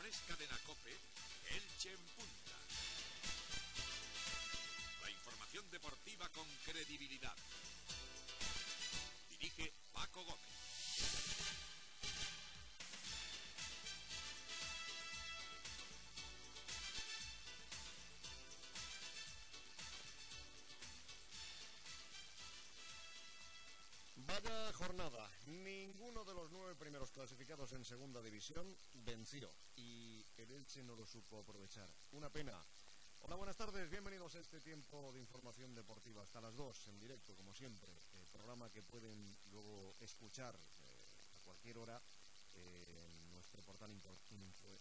es Cadena COPE, Elche en Punta. La información deportiva con credibilidad. Dirige Paco Gómez. Vaya jornada, ninguno de los 9 primeros clasificados en segunda división venció y el Elche no lo supo aprovechar. Una pena. Hola, buenas tardes, bienvenidos a este tiempo de información deportiva hasta las 2 en directo, como siempre. El programa que pueden luego escuchar a cualquier hora en nuestro portal, a ver si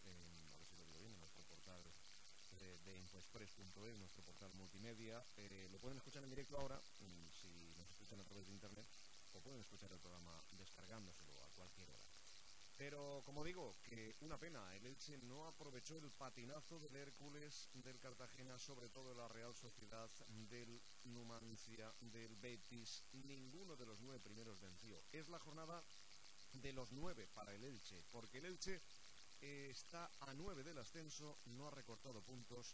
lo digo bien, en nuestro portal de infoexpress.es, nuestro portal multimedia. Lo pueden escuchar en directo ahora, si nos escuchan a través de internet, o pueden escuchar el programa descargándoselo a cualquier hora. Pero, como digo, que una pena, el Elche no aprovechó el patinazo del Hércules, del Cartagena, sobre todo de la Real Sociedad, del Numancia, del Betis. Ninguno de los 9 primeros venció. Es la jornada de los 9 para el Elche, porque el Elche está a 9 del ascenso, no ha recortado puntos,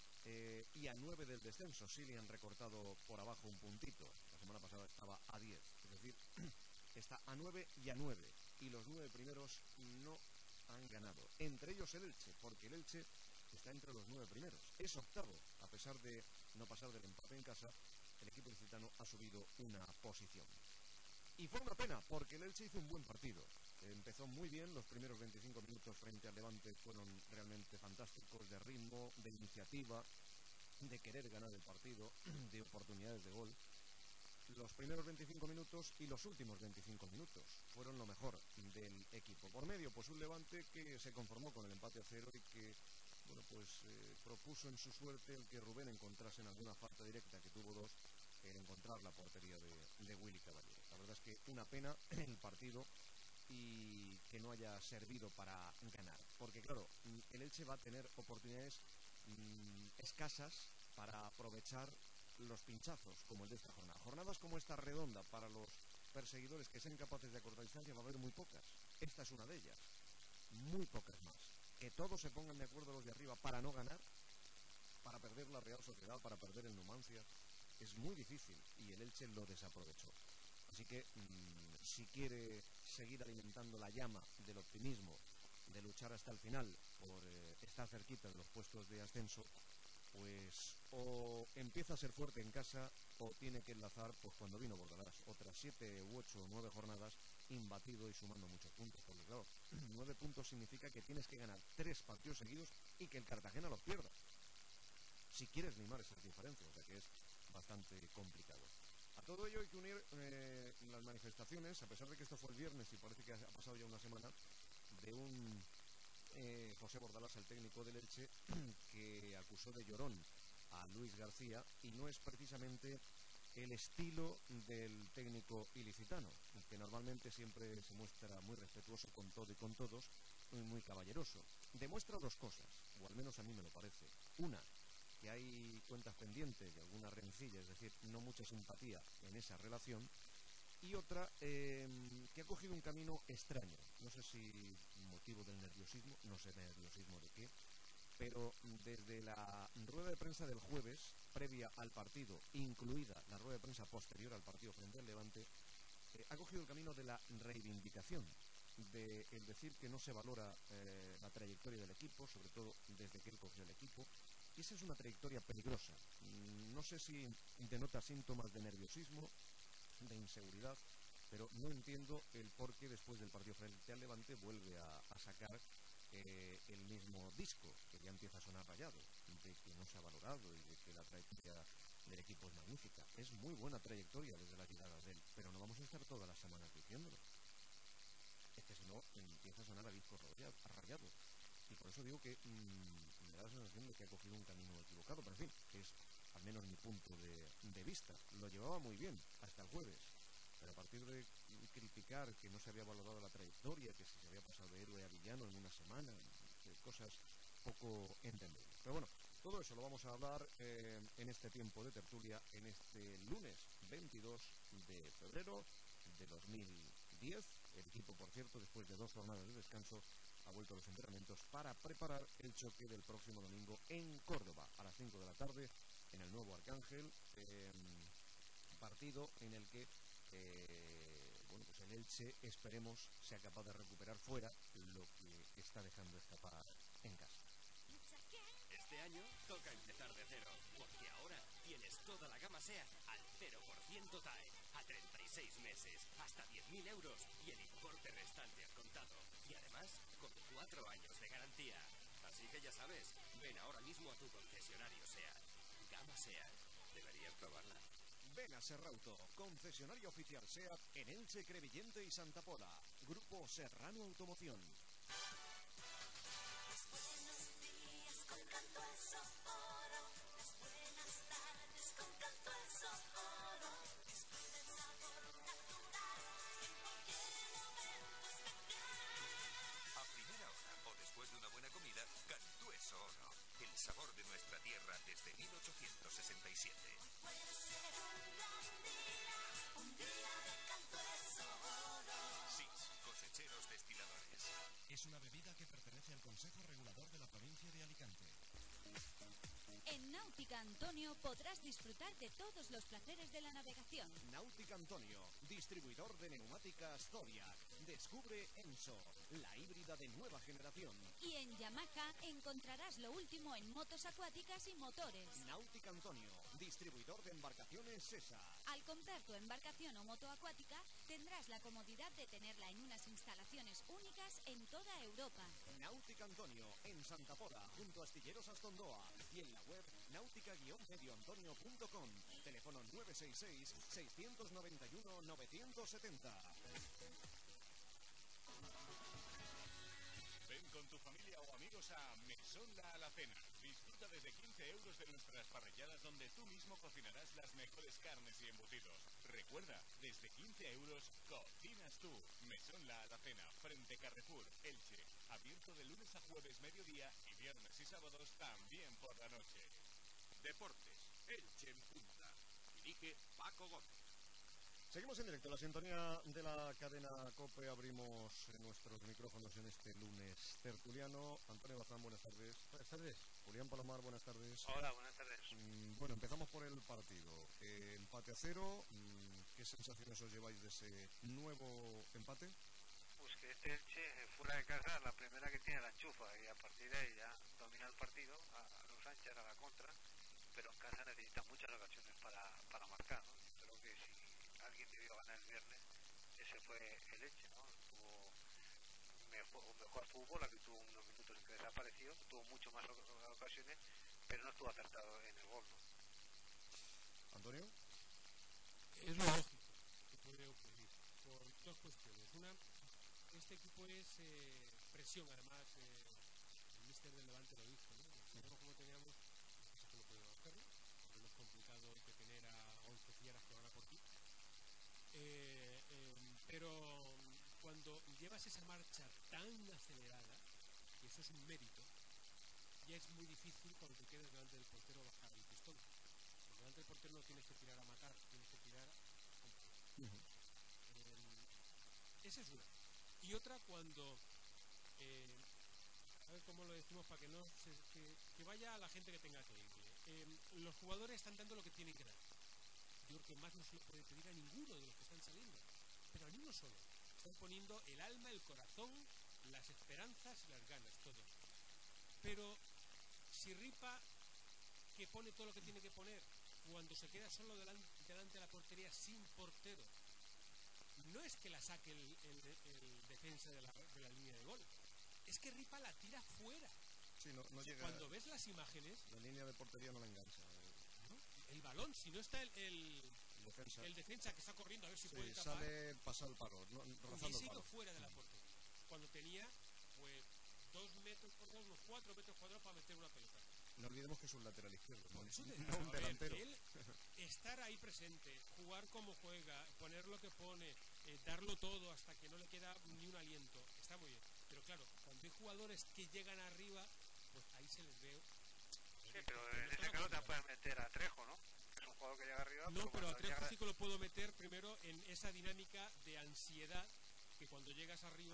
y a 9 del descenso. Sí le han recortado por abajo un puntito. La semana pasada estaba a 10, es decir, está a 9 y a 9. Y los 9 primeros no han ganado. Entre ellos el Elche, porque el Elche está entre los 9 primeros. Es octavo, a pesar de no pasar del empate en casa. El equipo licitano ha subido una posición. Y fue una pena, porque el Elche hizo un buen partido. Empezó muy bien, los primeros 25 minutos frente al Levante fueron realmente fantásticos, de ritmo, de iniciativa, de querer ganar el partido, de oportunidades de gol. Los primeros 25 minutos y los últimos 25 minutos fueron lo mejor del equipo. Por medio, pues un Levante que se conformó con el empate a 0 y que, bueno, pues propuso en su suerte el que Rubén encontrase en alguna falta directa, que tuvo 2, el encontrar la portería de Willy Caballero. La verdad es que una pena el partido y que no haya servido para ganar, porque claro, el Elche va a tener oportunidades escasas para aprovechar los pinchazos como el de esta jornada. Jornadas como esta redonda para los perseguidores que sean capaces de acortar distancia va a haber muy pocas. Esta es una de ellas, muy pocas más. Que todos se pongan de acuerdo los de arriba para no ganar, para perder la Real Sociedad, para perder el Numancia, es muy difícil y el Elche lo desaprovechó. Así que si quiere seguir alimentando la llama del optimismo, de luchar hasta el final por estar cerquita de los puestos de ascenso, pues o empieza a ser fuerte en casa o tiene que enlazar, pues cuando vino Bordalás, otras 7 u 8 o 9 jornadas imbatido y sumando muchos puntos, porque claro, 9 puntos significa que tienes que ganar 3 partidos seguidos y que el Cartagena los pierda, si quieres limar esas diferencias, o sea que es bastante complicado. A todo ello hay que unir las manifestaciones, a pesar de que esto fue el viernes y parece que ha pasado ya una semana, de un José Bordalás, el técnico del Elche, que acusó de llorón a Luis García, y no es precisamente el estilo del técnico ilicitano, que normalmente siempre se muestra muy respetuoso con todo y con todos, y muy caballeroso. Demuestra 2 cosas, o al menos a mí me lo parece. Una, que hay cuentas pendientes de alguna rencilla, es decir, no mucha simpatía en esa relación. Y otra, que ha cogido un camino extraño. No sé si motivo del nerviosismo, no sé nerviosismo de qué, pero desde la rueda de prensa del jueves, previa al partido, incluida la rueda de prensa posterior al partido frente al Levante, ha cogido el camino de la reivindicación, de el decir que no se valora la trayectoria del equipo, sobre todo desde que él cogió el equipo. Y esa es una trayectoria peligrosa. No sé si denota síntomas de nerviosismo, de inseguridad, pero no entiendo el por qué después del partido frente al Levante vuelve a sacar el mismo disco, que ya empieza a sonar rayado, de que no se ha valorado y de que la trayectoria del equipo es magnífica. Es muy buena trayectoria desde la llegada de él, pero no vamos a estar todas las semanas diciéndolo. Es que si no, empieza a sonar a disco rayado. Y por eso digo que me da la sensación de que ha cogido un camino equivocado, pero en fin, que es al menos mi punto de vista. Lo llevaba muy bien hasta el jueves, pero a partir de criticar que no se había valorado la trayectoria, que si se había pasado de héroe a villano en una semana, cosas poco entendibles. Pero bueno, todo eso lo vamos a hablar en este tiempo de tertulia, en este lunes 22 de febrero de 2010. El equipo, por cierto, después de 2 jornadas de descanso, ha vuelto a los entrenamientos para preparar el choque del próximo domingo en Córdoba, a las 5 de la tarde, en el Nuevo Arcángel, partido en el que bueno, pues el Elche, esperemos, sea capaz de recuperar fuera lo que está dejando escapar en casa. Este año toca empezar de cero, porque ahora tienes toda la gama SEAT al 0% TAE, a 36 meses, hasta 10.000 euros y el importe restante al contado. Y además, con 4 años de garantía. Así que ya sabes, ven ahora mismo a tu concesionario SEAT. Gama SEAT, deberías probarla. Ven a Serrauto, concesionario oficial SEAT en Elche, Crevillente y Santa Pola. Grupo Serrano Automoción. El sabor de nuestra tierra desde 1867. SIS, cosecheros destiladores. Es una bebida que pertenece al Consejo Regulador de la provincia de Alicante. En Náutica Antonio podrás disfrutar de todos los placeres de la navegación. Náutica Antonio, distribuidor de neumáticas Zodiac. Descubre Enso, la híbrida de nueva generación. Y en Yamaha encontrarás lo último en motos acuáticas y motores. Náutica Antonio, distribuidor de embarcaciones SESA. Al comprar tu embarcación o moto acuática, tendrás la comodidad de tenerla en unas instalaciones únicas en toda Europa. Náutica Antonio, en Santa Pola, junto a Astilleros Astondoa. Y en la web náutica-medioantonio.com. Teléfono 966-691-970. Ven con tu familia o amigos a Mesón La Alacena. Disfruta desde 15 euros de nuestras parrilladas, donde tú mismo cocinarás las mejores carnes y embutidos. Recuerda, desde 15 euros cocinas tú. Mesón La Alacena, frente Carrefour, Elche. Abierto de lunes a jueves mediodía y viernes y sábados también por la noche. Deportes, Elche en punta. Dirige Paco Gómez. Seguimos en directo, la sintonía de la cadena COPE. Abrimos nuestros micrófonos en este lunes tertuliano. Antonio Bazán, buenas tardes. Buenas tardes. Julián Palomar, buenas tardes. Hola, buenas tardes. Bueno, empezamos por el partido. Empate a 0. ¿Qué sensaciones os lleváis de ese nuevo empate? Pues que este Elche, fuera de casa, la primera que tiene la enchufa y a partir de ahí ya domina el partido a los anchas, a la contra, pero en casa necesita muchas ocasiones para marcar, ¿no? Creo que si alguien debió ganar el viernes, ese fue el Elche, ¿no? Tuvo mejor fútbol, aquí tuvo unos minutos en que desapareció, tuvo mucho más ocasiones, pero no estuvo acertado en el gol, ¿no? ¿Antonio? Es lo lógico que puede ocurrir, por dos cuestiones. Una, este equipo es presión, además, el míster del Levante lo dijo, ¿no? Nosotros como teníamos, es que no podemos hacerlo, porque no es complicado detener a 11 fieras que van a por ti. Pero cuando llevas esa marcha tan acelerada, que eso es un mérito, ya es muy difícil cuando te quedes delante del portero bajar el pistón. Porque delante del portero no tienes que tirar a matar, tienes que tirar a competir. Esa es una. Y otra cuando, a ver cómo lo decimos para que no que vaya a la gente que tenga que ir. Los jugadores están dando lo que tienen que dar. Yo creo que más no se le puede pedir a ninguno de los que están saliendo, pero a ninguno solo. Están poniendo el alma, el corazón, las esperanzas y las ganas, todos. Pero si Ripa, que pone todo lo que tiene que poner, cuando se queda solo delante de la portería sin portero, no es que la saque el defensa de la línea de gol, es que Ripa la tira fuera. Sí, no llega. Cuando ves las imágenes, la línea de portería no la engancha. ¿no? El balón, si no está el defensa que está corriendo a ver si puede tapar, sale, pasa el palo, rozando el palo. Fuera de la portería. Cuando tenía, pues, 2 metros por 2, unos 4 metros cuadrados para meter una pelota. No olvidemos que es un lateral izquierdo, no un delantero. Él, estar ahí presente, jugar como juega, poner lo que pone, darlo todo hasta que no le queda ni un aliento, está muy bien. Pero claro, cuando hay jugadores que llegan arriba, pues ahí se les ve. Sí, pero en ese caso te puedes meter a Trejo, ¿no? Que es un jugador que llega arriba. No, pero a Trejo sí que lo puedo meter primero en esa dinámica de ansiedad, que cuando llegas arriba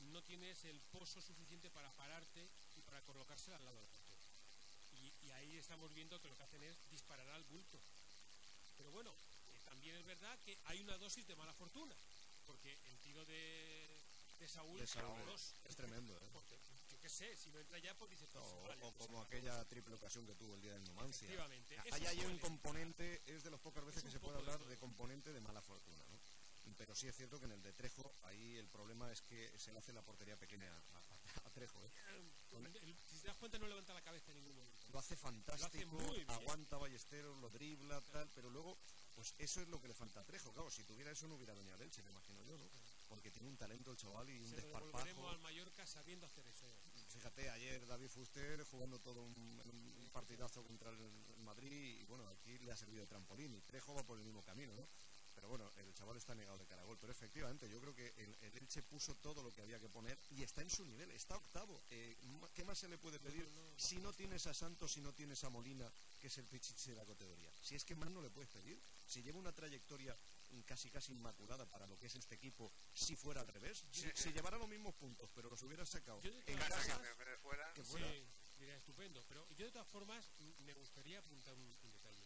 no tienes el pozo suficiente para pararte y para colocársela al lado del portero. Y ahí estamos viendo que lo que hacen es disparar al bulto. Pero bueno, también es verdad que hay una dosis de mala fortuna, porque el tiro de Saúl es tremendo, ¿eh? Porque, yo qué sé, si no entra ya, pues dice... Pues, vale, o como aquella triple ocasión que tuvo el día del Numancia. Efectivamente. Hay un componente, es de las pocas veces que se puede hablar de componente de mala fortuna, ¿no? Pero sí es cierto que en el de Trejo, ahí el problema es que se le hace la portería pequeña a Trejo, ¿eh? Si te das cuenta, no levanta la cabeza en ningún momento. Lo hace fantástico, lo hace muy bien. Aguanta Ballesteros, lo dribla, tal, pero luego, pues eso es lo que le falta a Trejo. Claro, si tuviera eso no hubiera venido al Elche, me imagino yo, ¿no? Porque tiene un talento el chaval y un desparpajo. Se lo devolveremos al Mallorca sabiendo hacer eso. Fíjate, ayer David Fuster jugando todo un partidazo contra el Madrid y bueno, aquí le ha servido de trampolín y Trejo va por el mismo camino, ¿no? Pero bueno, el chaval está negado de cara a gol. Pero efectivamente, yo creo que el Elche puso todo lo que había que poner y está en su nivel, está octavo. ¿Qué más se le puede pedir si no tienes a Santos, si no tienes a Molina, que es el pichichi de la categoría? Si es que más no le puedes pedir. Si lleva una trayectoria casi inmaculada para lo que es este equipo, si fuera al revés, si llevara los mismos puntos, pero los hubiera sacado en casa, que fuera. Sí, diría estupendo. Pero yo de todas formas me gustaría apuntar un detalle.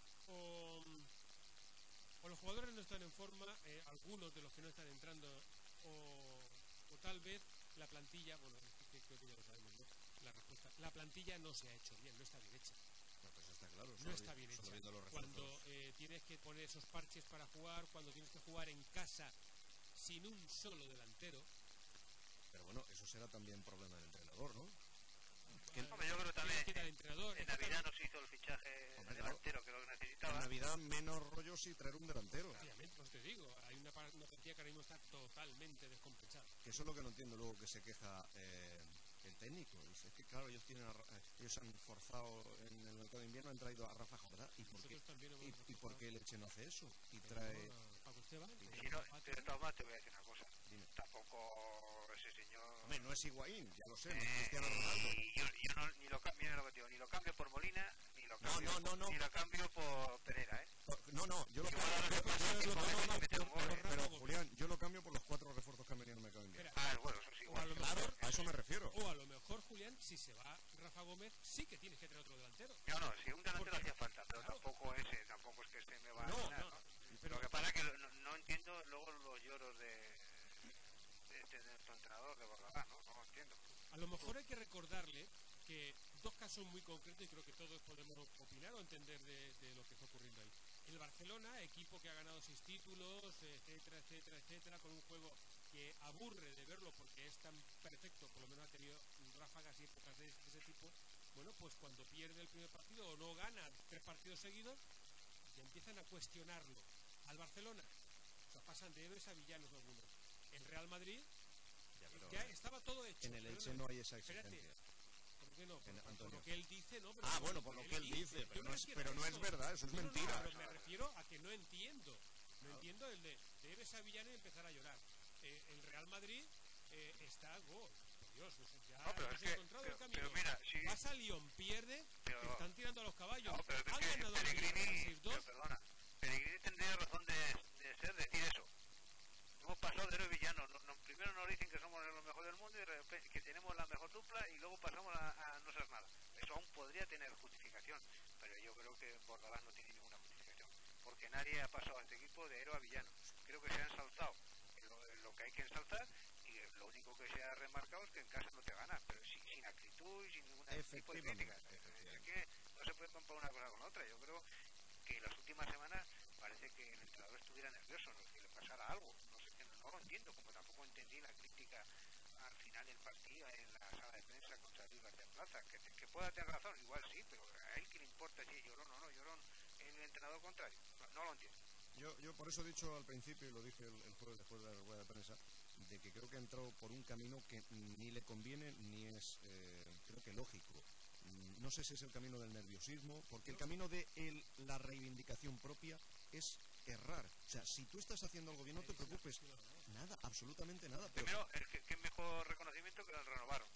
O los jugadores no están en forma, algunos de los que no están entrando, o tal vez la plantilla, bueno, creo que ya lo sabemos, ¿no? La respuesta, la plantilla no se ha hecho bien, no está bien hecha. No, pues está claro, no está bien hecha. Cuando tienes que poner esos parches para jugar, cuando tienes que jugar en casa sin un solo delantero. Pero bueno, eso será también problema del entrenador, ¿no? Hombre, yo creo que también el entrenador, en Navidad no se hizo el fichaje delantero que lo necesitaba. En Navidad menos rollo si traer un delantero. Obviamente, pues te digo, hay una plantilla que ahora mismo está totalmente descompensada. Que eso es lo que no entiendo luego que se queja el técnico. Dice, es que claro, ellos han forzado en el mercado de invierno, han traído a Rafa Jordá. ¿Y por qué el Elche no hace eso? Y trae... Paco Esteban. Si no, de todas maneras te voy a decir una cosa. Dime. Tampoco ese señor... Hombre, no es Higuaín, ya lo sé, no es Cristiano Ronaldo. Yo no, ni lo cambio por Molina, ni lo cambio, no. Ni lo cambio por Pereira, ¿eh? No, yo lo pero Julián, yo lo cambio por los 4 refuerzos que han venido en el mercado de invierno. Bueno, eso sí, igual. Claro, a eso me refiero. O a lo mejor, Julián, si se va Rafa Gómez, sí que tienes que tener otro delantero. No, si un delantero hacía falta, pero claro. tampoco es que este me va a ganar, ¿no? Pero lo que pasa es que no entiendo luego los lloros de nuestro entrenador de Bordalás, ¿no? No lo entiendo. A lo mejor hay que recordarle que dos casos muy concretos, y creo que todos podemos opinar o entender de lo que está ocurriendo ahí. El Barcelona, equipo que ha ganado 6 títulos, etcétera, con un juego que aburre de verlo porque es tan perfecto, por lo menos ha tenido ráfagas y épocas de ese tipo. Bueno, pues cuando pierde el primer partido o no gana 3 partidos seguidos, ya empiezan a cuestionarlo. Al Barcelona, o sea, pasan de héroes a villanos algunos. El Real Madrid, ya estaba todo hecho. En el Elche no hay esa exigencia. ¿Por qué no? Por lo que él dice, ¿no? Pero bueno, por lo que él dice, pero no es verdad, eso es mentira. No, me refiero a que no entiendo. No entiendo el de héroes a villanos y empezar a llorar. El Real Madrid está gol. Por Dios, ya hemos encontrado el camino. Pero mira, si vas a Lyon, pierde, te están tirando a los caballos. No, pero han ganado Pellegrini, perdona, Pellegrini tendría razón de decir eso. Hemos pasado de héroe villano. Primero nos dicen que somos los mejores del mundo y de repente que tenemos la mejor dupla y luego pasamos a no ser nada. Eso aún podría tener justificación, pero yo creo que Bordalás no tiene ninguna justificación, porque nadie ha pasado a este equipo de héroe a villano. Creo que se ha ensalzado lo que hay que ensalzar y lo único que se ha remarcado es que en casa no te ganas, pero sin actitud y sin ningún tipo de críticas. Es que no se puede comparar una cosa con otra. Yo creo que en las últimas semanas parece que el entrenador estuviera nervioso, que le pasara algo. No lo entiendo, como tampoco entendí la crítica al final del partido en la sala de prensa contra Luis García Plaza, que pueda tener razón, igual sí, pero a él que le importa si es Llorón o no, Llorón el entrenador contrario, no lo entiendo. Yo por eso he dicho al principio, y lo dije el jueves después de la rueda de prensa, de que creo que ha entrado por un camino que ni le conviene ni es, creo que lógico. No sé si es el camino del nerviosismo, porque el camino de la reivindicación propia es errar. O sea, si tú estás haciendo algo bien, no te preocupes. Nada, absolutamente nada. Pero... Primero, que mejor reconocimiento que lo renovaron.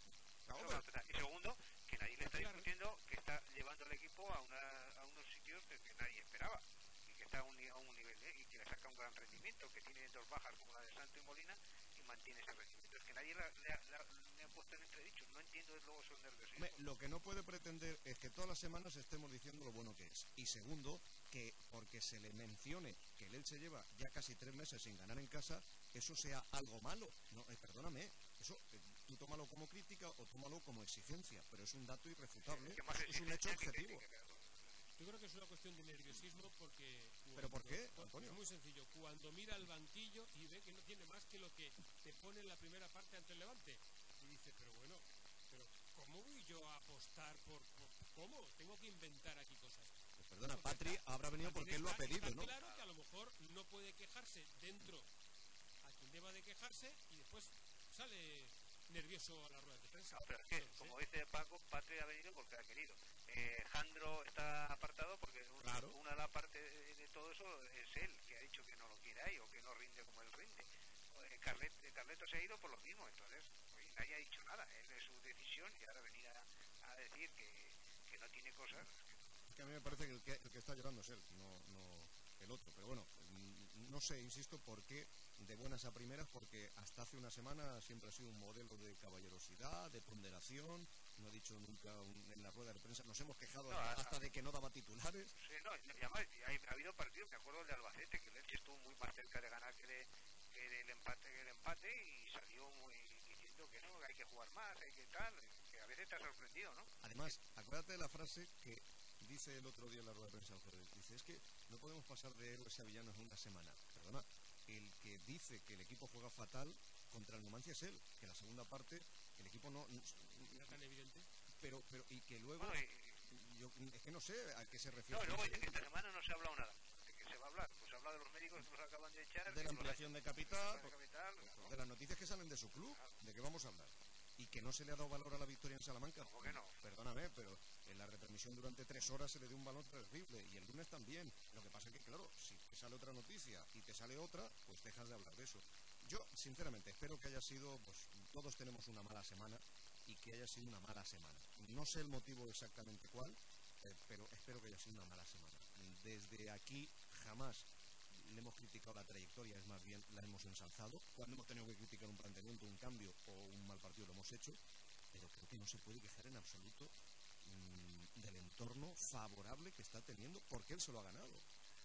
Y segundo, que nadie le está discutiendo que está llevando el equipo a unos sitios que nadie esperaba. Y que está a un nivel y que le saca un gran rendimiento, que tiene 2 bajas como la de Santo y Molina, y mantiene ese rendimiento. Es que nadie le ha puesto en entredicho. No entiendo desde luego esos nerviosismos. Lo que no puede pretender es que todas las semanas estemos diciendo lo bueno que es. Y segundo, que porque se le mencione que el Elche lleva ya casi 3 meses sin ganar en casa, eso sea algo malo. No, perdóname, eso tú tómalo como crítica o tómalo como exigencia, pero es un dato irrefutable, es un hecho objetivo. Yo creo que es una cuestión de nerviosismo porque... ¿Pero por qué, Antonio? Es muy sencillo. Cuando mira al banquillo y ve que no tiene más que lo que te pone en la primera parte ante el Levante, y dice, pero bueno, ¿cómo voy yo a apostar por cómo? Tengo que inventar aquí cosas. Pues perdona, Patri habrá venido porque él lo ha pedido, ¿no? Claro que a lo mejor no puede quejarse dentro a quien deba de quejarse y después sale nervioso a la rueda de prensa. No, pero es que, como dice Paco, Patri ha venido porque ha querido. Jandro está apartado porque una de las partes de todo eso es él, que ha dicho que no lo quiere ahí o que no rinde como él rinde. Carleto se ha ido por lo mismo, entonces nadie ha dicho nada. Es su decisión y ahora venir a decir que no tiene cosas. Es que a mí me parece que el que está llorando es él, no el otro. Pero bueno, no sé, insisto, por qué de buenas a primeras, porque hasta hace una semana siempre ha sido un modelo de caballerosidad, de ponderación. No ha dicho nunca en la rueda de prensa, nos hemos quejado hasta de que no daba titulares. Sí, no, y además ha habido partidos, me acuerdo el de Albacete, que el Elche estuvo muy más cerca de ganar que del empate y salió muy diciendo que no, que hay que jugar más, hay que tal, que a veces te ha sorprendido, ¿no? Además, acuérdate de la frase que dice el otro día en la rueda de prensa el jueves, dice, es que no podemos pasar de héroes a villanos en una semana. Perdona, el que dice que el equipo juega fatal contra el Numancia es él, que la segunda parte el equipo no era tan evidente, pero y que luego yo es que no sé a qué se refiere. No, luego dice que esta semana no se ha hablado nada. ¿De qué se va a hablar? Pues se habla de los médicos que los acaban de echar, de la ampliación de capital, ¿no? De las noticias que salen de su club, ¿de qué vamos a hablar? Y que no se le ha dado valor a la victoria en Salamanca. ¿Cómo que no? Perdóname, pero en la retransmisión durante 3 horas se le dio un valor terrible y el lunes también. Lo que pasa es que, claro, si te sale otra noticia y te sale otra, pues dejas de hablar de eso. Yo, sinceramente, espero que haya sido, pues todos tenemos una mala semana y que haya sido una mala semana. No sé el motivo exactamente cuál, pero espero que haya sido una mala semana. Desde aquí jamás le hemos criticado la trayectoria, es más bien la hemos ensalzado. Cuando hemos tenido que criticar un planteamiento, un cambio o un mal partido lo hemos hecho, pero creo que no se puede quejar en absoluto del entorno favorable que está teniendo porque él se lo ha ganado.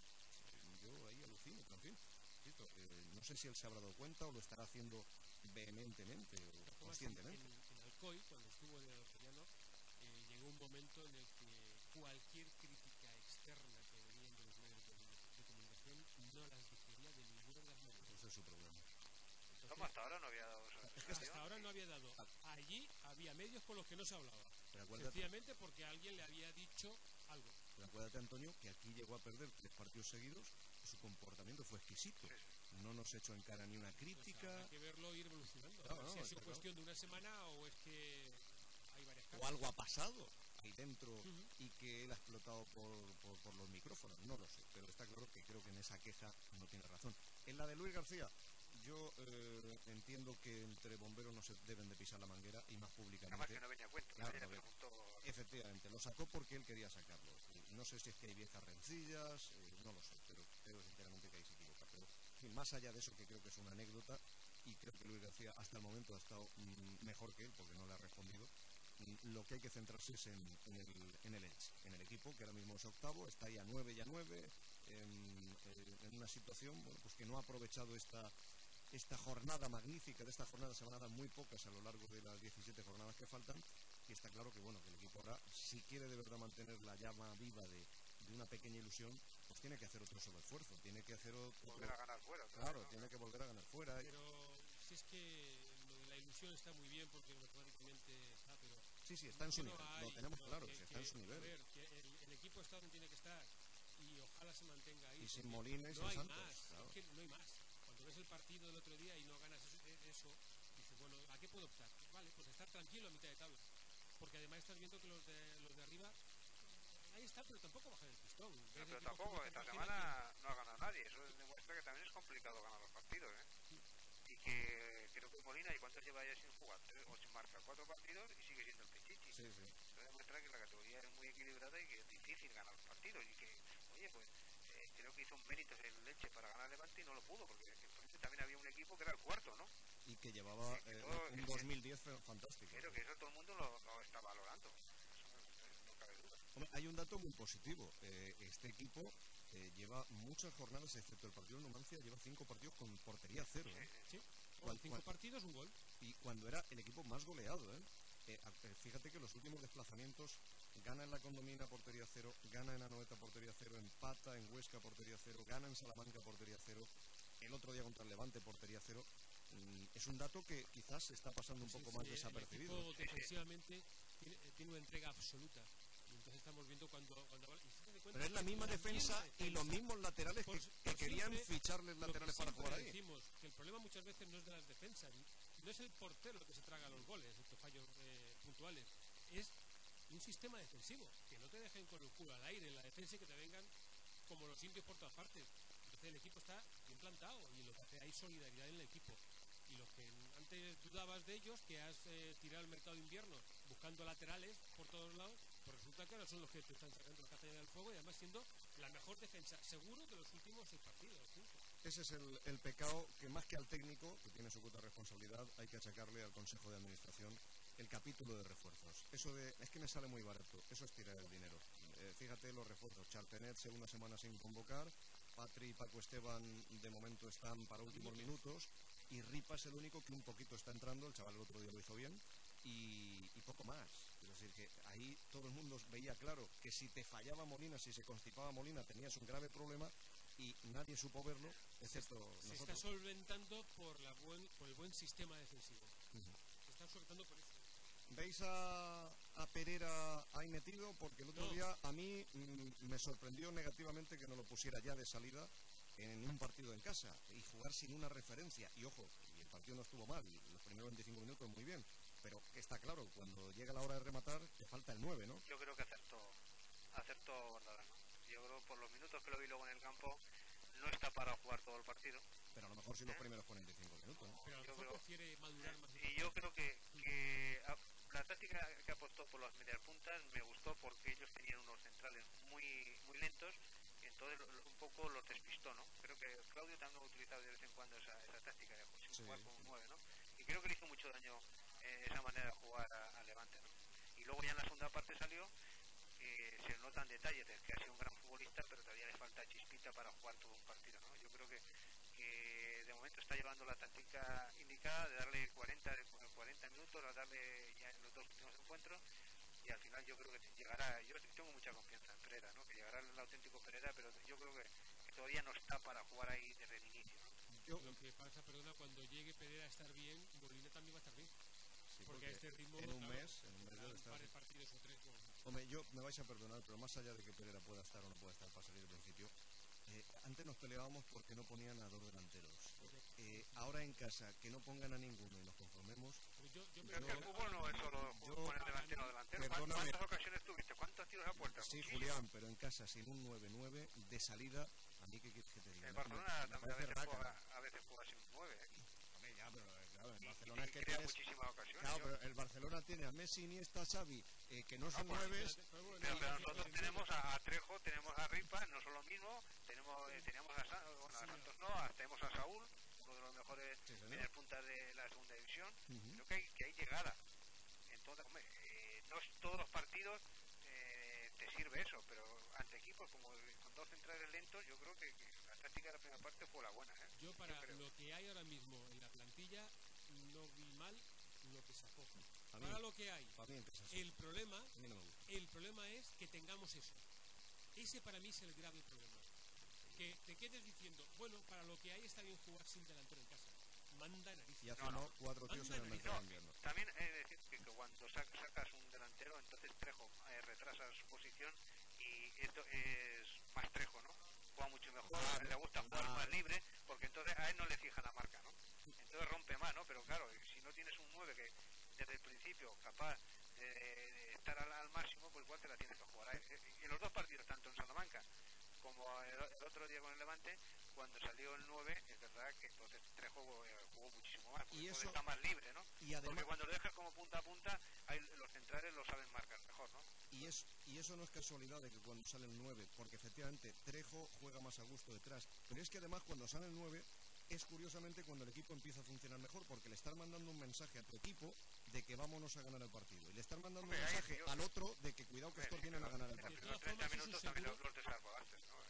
Yo ahí alucino, pero en fin, no sé si él se habrá dado cuenta o lo estará haciendo vehementemente o conscientemente. En Alcoy, cuando estuvo en el Alcoyano, llegó un momento en el que cualquier crítica externa que venían de los medios de comunicación no las digería de ninguna de las maneras. Ese es su problema. Entonces, hasta ahora no había dado hasta ahora no había dado. Allí había medios con los que no se hablaba. Sencillamente porque alguien le había dicho algo. Pero acuérdate, Antonio, que aquí llegó a perder 3 partidos seguidos y su comportamiento fue exquisito. No nos echó en cara ni una crítica. Pues hay que verlo ir evolucionando. Si es cuestión de una semana o es que hay varias caras. O algo ha pasado ahí dentro y que él ha explotado por los micrófonos. No lo sé, pero está claro que creo que en esa queja no tiene razón. En la de Luis García, yo entiendo que entre bomberos no se deben de pisar la manguera y más públicamente. Además que no venía a cuento. Claro, efectivamente, lo sacó porque él quería sacarlo. No sé si es que hay viejas rencillas, no lo sé, pero creo sinceramente que ahí se equivoca. Pero, en fin, más allá de eso, que creo que es una anécdota, y creo que Luis García hasta el momento ha estado mejor que él, porque no le ha respondido, lo que hay que centrarse es en el Elche, en el equipo, que ahora mismo es octavo, está ahí a 9 y a 9, en una situación pues que no ha aprovechado esta jornada magnífica, de esta jornada se van a dar muy pocas a lo largo de las 17 jornadas que faltan, y está claro que bueno, que el equipo ahora, si quiere de verdad mantener la llama viva de una pequeña ilusión, pues tiene que hacer otro sobreesfuerzo, tiene que hacer volver a ganar fuera. Claro, tiene que volver a ganar fuera. Pero si es que lo de la ilusión está muy bien porque matemáticamente está, pero... Sí, está en su nivel, lo tenemos claro, que está en su nivel. A ver, que el equipo está donde tiene que estar y ojalá se mantenga ahí. Y sin Molina y sin Santos. Claro. Es que no hay más. Cuando ves el partido del otro día y no ganas eso, dices, bueno, ¿a qué puedo optar? Vale, pues estar tranquilo a mitad de tabla. Porque además estás viendo que los de arriba, ahí está, pero tampoco bajan el pistón. Pero tampoco, esta semana no ha ganado nadie. Eso demuestra que también es complicado ganar los partidos, ¿eh? Y que creo que Molina, ¿y cuántos lleva ya sin jugar? 3 o sin marcar 4 partidos y sigue siendo el Pichichi. Sí. Eso demuestra que la categoría es muy equilibrada y que es difícil ganar los partidos. Y que, oye, pues creo que hizo un mérito el Leche para ganar Levante y no lo pudo, porque también había un equipo que era el cuarto, ¿no? y que llevaba un 2010 fantástico. Creo que eso todo el mundo lo está valorando. Eso no cabe duda. Hombre, hay un dato muy positivo. Este equipo lleva muchas jornadas, excepto el partido de Numancia, lleva 5 partidos con portería cero. Sí. Con 5 partidos, un gol. Y cuando era el equipo más goleado, fíjate que los últimos desplazamientos gana en la Condomina portería cero, gana en Anoeta portería cero, empata en Huesca portería cero, gana en Salamanca portería cero, el otro día contra el Levante portería cero. Es un dato que quizás está pasando un poco más desapercibido. El equipo defensivamente tiene una entrega absoluta. Y entonces estamos viendo cuando pero es la misma defensa y los mismos laterales que querían ficharles laterales para jugar ahí. Decimos que el problema muchas veces no es de las defensas, no es el portero el que se traga los goles, estos fallos puntuales, es un sistema defensivo, que no te dejen con el culo al aire en la defensa y que te vengan como los indios por todas partes. Entonces el equipo está bien plantado y lo que hace hay solidaridad en el equipo. Y los que antes dudabas de ellos, que has tirado al mercado de invierno buscando laterales por todos lados, pues resulta que ahora son los que te están sacando la castaña del fuego y además siendo la mejor defensa seguro de los últimos 6 partidos. Ese es el pecado que más que al técnico, que tiene su cuota de responsabilidad, hay que achacarle al Consejo de Administración el capítulo de refuerzos. Eso es que me sale muy barato, eso es tirar el dinero. Fíjate los refuerzos, Charpenet segunda semana sin convocar, Patri y Paco Esteban de momento están para últimos minutos y Ripa es el único que un poquito está entrando, el chaval el otro día lo hizo bien y poco más. Es decir, que ahí todo el mundo veía claro que si te fallaba Molina, si se constipaba Molina, tenías un grave problema y nadie supo verlo, excepto nosotros. Se está solventando por el buen sistema defensivo. Se está solventando por eso. ¿Veis a Pereira ahí metido? Porque el otro día a mí me sorprendió negativamente que no lo pusiera ya de salida en un partido en casa y jugar sin una referencia. Y ojo, y el partido no estuvo mal, los primeros 25 minutos muy bien, pero está claro, cuando llega la hora de rematar, te falta el 9, ¿no? Yo creo que acertó Bordalás. Yo creo por los minutos que lo vi luego en el campo, no está para jugar todo el partido. Pero a lo mejor sí los primeros 45 minutos, ¿no? Pero a lo mejor prefiere madurar más. Y yo creo que la táctica que apostó por las medias puntas me gustó porque ellos tenían unos centrales muy muy lentos y entonces un poco los despistó, ¿no? Creo que Claudio también ha utilizado de vez en cuando esa táctica de jugar con un 9, ¿no? Y creo que le hizo mucho daño esa manera de jugar a Levante, ¿no? Y luego ya en la segunda parte salió, se notan detalles de que ha sido un gran futbolista, pero todavía le falta chispita para jugar todo un partido, ¿no? Yo creo que de momento está llevando la táctica indicada de darle 40 minutos, a darle ya en los 2 últimos encuentros, y al final yo creo que llegará. Yo tengo mucha confianza en Pereira, ¿no? Que llegará el auténtico Pereira, pero yo creo que todavía no está para jugar ahí desde el inicio, ¿no? Lo que pasa, perdona, cuando llegue Pereira a estar bien, Molina también va a estar bien. Sí, porque a este ritmo en un mes debe estar. Partidos o 3. Hombre, me vais a perdonar, pero más allá de que Pereira pueda estar o no pueda estar para salir al principio, antes nos peleábamos porque no ponían a 2 delanteros. Ahora en casa, que no pongan a ninguno y nos conformemos. Pero que el fútbol no es solo poner delantero. ¿Cuántas ocasiones tuviste? ¿Cuántos tiros a puerta? Sí, Julián, pero en casa sin un 9-9 de salida, a mí que te diga. El Barcelona también a veces juega sin un 9. Hombre, ya, pero claro, el Barcelona es que crea tienes muchísimas ocasiones. Claro, pero el Barcelona tiene a Messi, Iniesta, Xavi, que no son 9. Pero nosotros tenemos a Trejo, tenemos a Ripa, no son lo mismo, teníamos a Santos, tenemos a Saúl, uno de los mejores puntas de la segunda división. Creo que hay llegada. Entonces, hombre, no todos los partidos te sirve eso, pero ante equipos como con 2 centrales lentos, yo creo que la táctica de la primera parte fue la buena. Yo para lo que hay ahora mismo en la plantilla, no vi mal lo que sacó. Para lo que hay, el problema es que tengamos eso. Ese para mí es el grave problema. Que te quedes diciendo, bueno, para lo que hay está bien jugar sin delantero en casa. Manda narices. Y hace 4 tíos en el mercado de invierno. También he de decir que cuando sacas un delantero, entonces Trejo retrasa su posición y esto es más Trejo, ¿no? Juega mucho mejor, le gusta jugar más libre, porque entonces a él no le fija la marca, ¿no? Entonces rompe más, ¿no? Pero claro, si no tienes un 9 que desde el principio capaz de estar al máximo, pues igual te la tienes que jugar. En los 2 partidos, tanto en Salamanca como el otro día con el Levante, cuando salió el 9, es verdad que entonces Trejo jugó muchísimo más, porque eso está más libre, ¿no? Y además, porque cuando lo dejas como punta a punta, los centrales lo saben marcar mejor, ¿no? Y eso no es casualidad de que cuando sale el 9, porque efectivamente Trejo juega más a gusto detrás, pero es que además cuando sale el 9 es curiosamente cuando el equipo empieza a funcionar mejor, porque le están mandando un mensaje a tu equipo de que vámonos a ganar el partido. Y le están mandando un mensaje al otro de que cuidado que estos vienen a ganar el partido. Los 30 minutos también los descargaste, ¿no?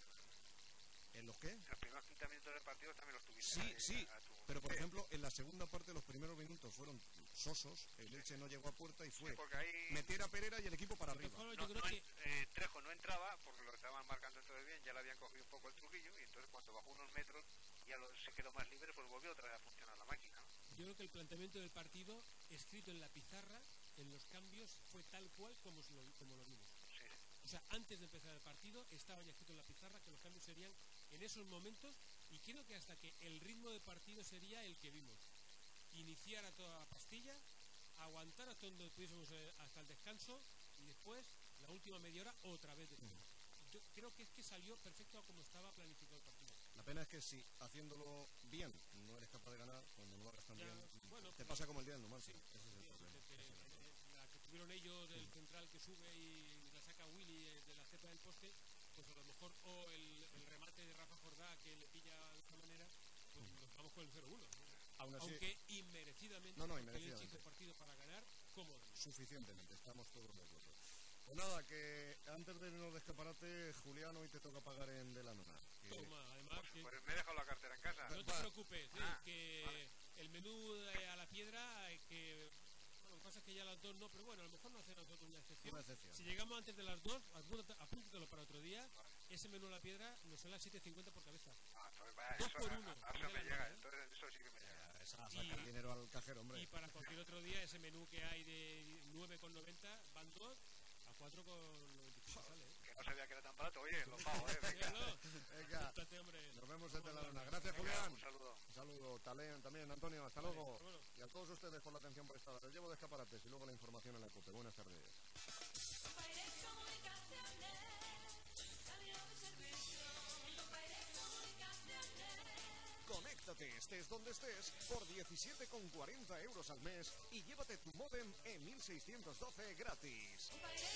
¿En los qué? Los primeros 30 minutos del partido también los tuviste. Sí, pero por ejemplo, en la segunda parte los primeros minutos fueron sosos, el Elche no llegó a puerta y fue meter a Pereira y el equipo para arriba. Trejo no entraba porque lo estaban marcando entonces bien, ya le habían cogido un poco el truquillo y entonces cuando bajó unos metros ya se quedó más libre, pues volvió otra vez a funcionar la máquina, ¿no? Yo creo que el planteamiento del partido, escrito en la pizarra, en los cambios, fue tal cual como lo vimos. Sí. O sea, antes de empezar el partido estaba ya escrito en la pizarra que los cambios serían en esos momentos, y creo que hasta que el ritmo de partido sería el que vimos. Iniciar a toda pastilla, aguantar hasta donde pudiésemos hasta el descanso, y después, la última media hora, otra vez de todo. Yo creo que es que salió perfecto a como estaba planificado el partido. La pena es que si haciéndolo bien no eres capaz de ganar, cuando no lo hagas tan bien, bueno, te pasa como el día del Numancia. Ese es el problema. La que tuvieron ellos del central que sube y la saca Willy de la cepa del poste, pues a lo mejor, o el remate de Rafa Jordá que le pilla de esta manera, pues nos vamos con el 0-1, ¿no? Aunque inmerecidamente, el Elche hizo partido para ganar cómodamente. Suficientemente, estamos todos de acuerdo. Pues nada, que antes de irnos de escaparate, Julián, hoy te toca pagar en de la nona. Toma, además pues me he dejado la cartera en casa. No te preocupes, que el menú a la piedra, que bueno, lo que pasa es que ya las dos no, pero bueno, a lo mejor no hacemos nosotros una excepción. Si llegamos antes de las dos, apúntatelo para otro día. Ese menú a la piedra nos sale a 7,50 por cabeza. Dos por uno. Eso me llega, entonces eso sí que me llega. Sacar dinero al cajero, hombre. Y para cualquier otro día, ese menú que hay de 9,90 van dos a 4,95 sale. Que no sabía que era tan barato, oye, lo pago, Venga. Hombre. Nos vemos desde la luna. Gracias, Julián. Un saludo. Un saludo también, Antonio. Hasta luego. Y a todos ustedes por la atención prestada. Les llevo de escaparates y luego la información en la COPE. Buenas tardes. Conéctate, estés donde estés, por 17,40 euros al mes y llévate tu módem en 1612 gratis.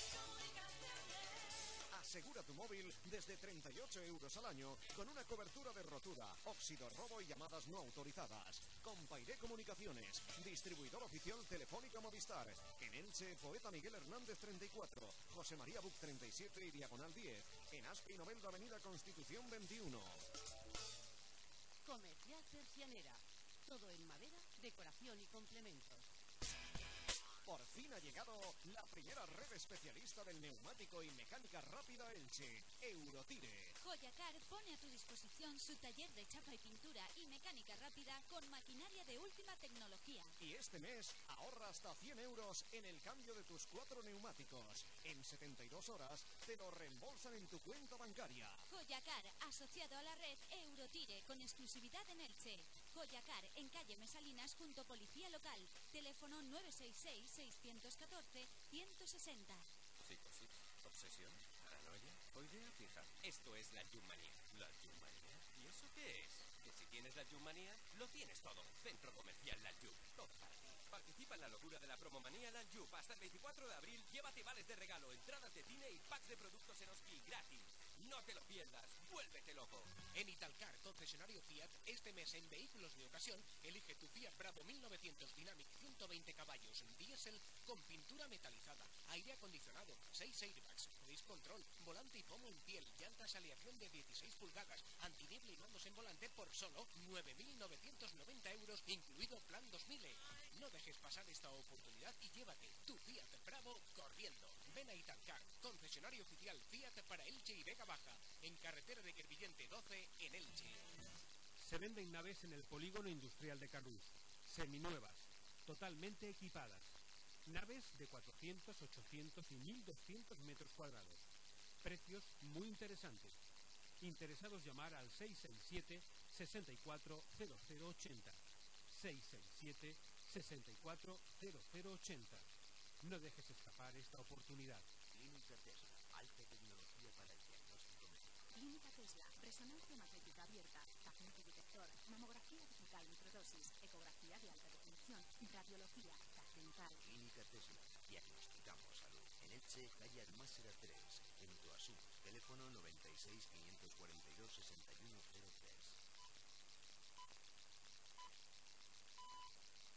Asegura tu móvil desde 38 euros al año con una cobertura de rotura, óxido, robo y llamadas no autorizadas. Compairé Comunicaciones, distribuidor oficial Telefónica Movistar. En Elche, Poeta Miguel Hernández 34, José María Buc 37 y Diagonal 10. En Aspe y Novelda, Avenida Constitución 21. Comercial Persianera. Todo en madera, decoración y complementos. Por fin ha llegado la primera red especialista del neumático y mecánica rápida Elche, Eurotire. Joyacar pone a tu disposición su taller de chapa y pintura y mecánica rápida con maquinaria de última tecnología. Y este mes ahorra hasta 100 euros en el cambio de tus 4 neumáticos. En 72 horas te lo reembolsan en tu cuenta bancaria. Joyacar, asociado a la red Eurotire con exclusividad en Elche. Joyacar, en calle Mesalinas junto Policía Local. Teléfono 966-614-160. Psicosis, obsesión, paranoia o idea fija. Esto es la Yummanía. ¿La Yummanía? ¿Y eso qué es? Que si tienes la Yummanía, lo tienes todo. Centro Comercial La Yum. Todo para ti. Participa en la locura de la promomanía La Yum. Hasta el 24 de abril, llévate vales de regalo, entradas de cine y packs de productos Eroski gratis. No te lo pierdas. Vuélvete loco. En Italcar, concesionario Fiat, este mes en vehículos de ocasión, elige tu Fiat Bravo 1900 Dynamic 120 caballos diésel con pintura metalizada, aire acondicionado, 6 airbags, cruise control, volante y pomo en piel, llantas aleación de 16 pulgadas, antiniebla y mandos en volante por solo 9.990 euros, incluido plan 2000E. No dejes pasar esta oportunidad y llévate tu Fiat Bravo corriendo. Ven a Italcar, concesionario oficial Fiat para Elche y Vega Baja, en carretera de Quervillente 12 en Elche. Se venden naves en el polígono industrial de Carrús, seminuevas, totalmente equipadas. Naves de 400, 800 y 1.200 metros cuadrados. Precios muy interesantes. Interesados llamar al 667-640080. 667-640080. No dejes escapar esta oportunidad. Clínica Tesla, alta tecnología para el diagnóstico médico. Clínica Tesla, resonancia magnética abierta, paciente detector, mamografía digital microdosis, ecografía de alta definición, radiología, TAC dental. Clínica Tesla, diagnosticamos salud. En Elche, calle Almásera 3, en Toasú, teléfono 96 542 6103.